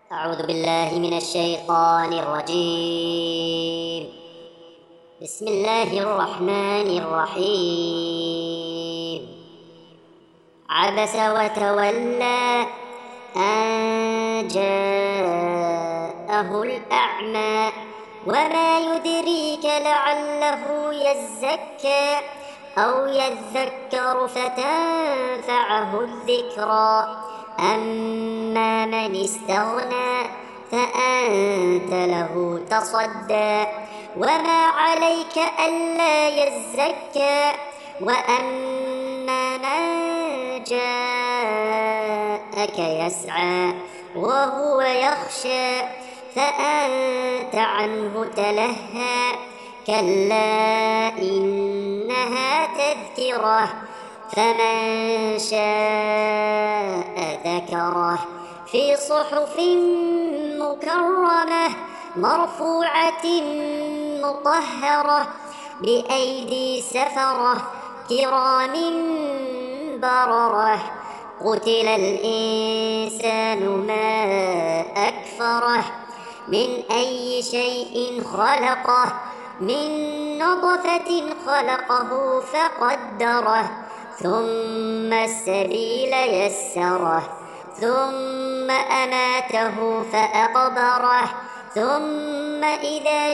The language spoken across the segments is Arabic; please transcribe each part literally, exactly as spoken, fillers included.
أعوذ بالله من الشيطان الرجيم. بسم الله الرحمن الرحيم. عبس وتولى أن جاءه الأعمى وما يدريك لعله يزكى أو يذكر فتنفعه الذكرى. أما من استغنى فأنت له تصدى وما عليك ألا يزكى. وأما من جاءك يسعى وهو يخشى فأنت عنه تلهى. كلا إنها تذكرة فمن شاء ذكره في صحف مكرمة مرفوعة مطهرة بأيدي سفرة كرام بررة. قتل الإنسان ما أكفره من أي شيء خلقه من نطفة خلقه فقدره ثم السبيل يسره ثم أماته فأقبره ثم إذا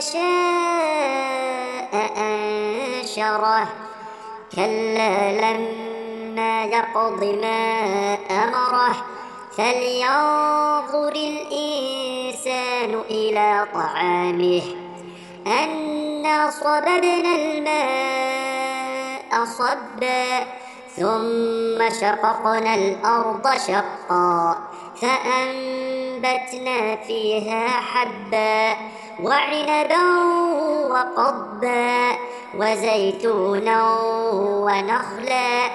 شاء أنشره. كلا لما يقض ما أمره فلينظر الإنسان إلى طعامه أنا صببنا الماء صبا ثم شققنا الأرض شقا فأنبتنا فيها حبا وعنبا وقضبا وزيتونا ونخلا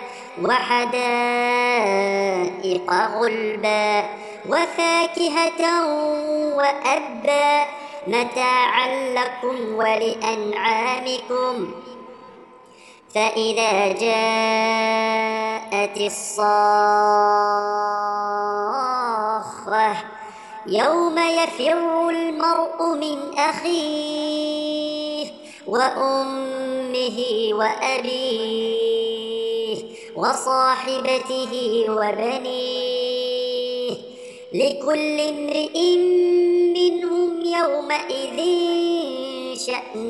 وحدائق غلبا وفاكهة وأبا متاعا لكم ولأنعامكم. فإذا جاءت الصاخة يوم يفر المرء من أخيه وأمه وأبيه وصاحبته وبنيه لكل امرئ منهم يومئذ شأن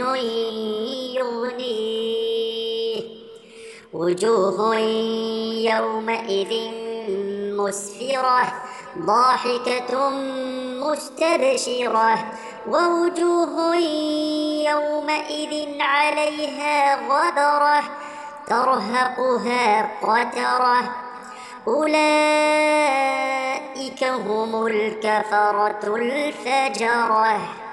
يغنيه. وجوه يومئذ مسفرة ضاحكة مستبشرة ووجوه يومئذ عليها غبرة ترهقها قترة. أولئك هم الكفرة الفجرة.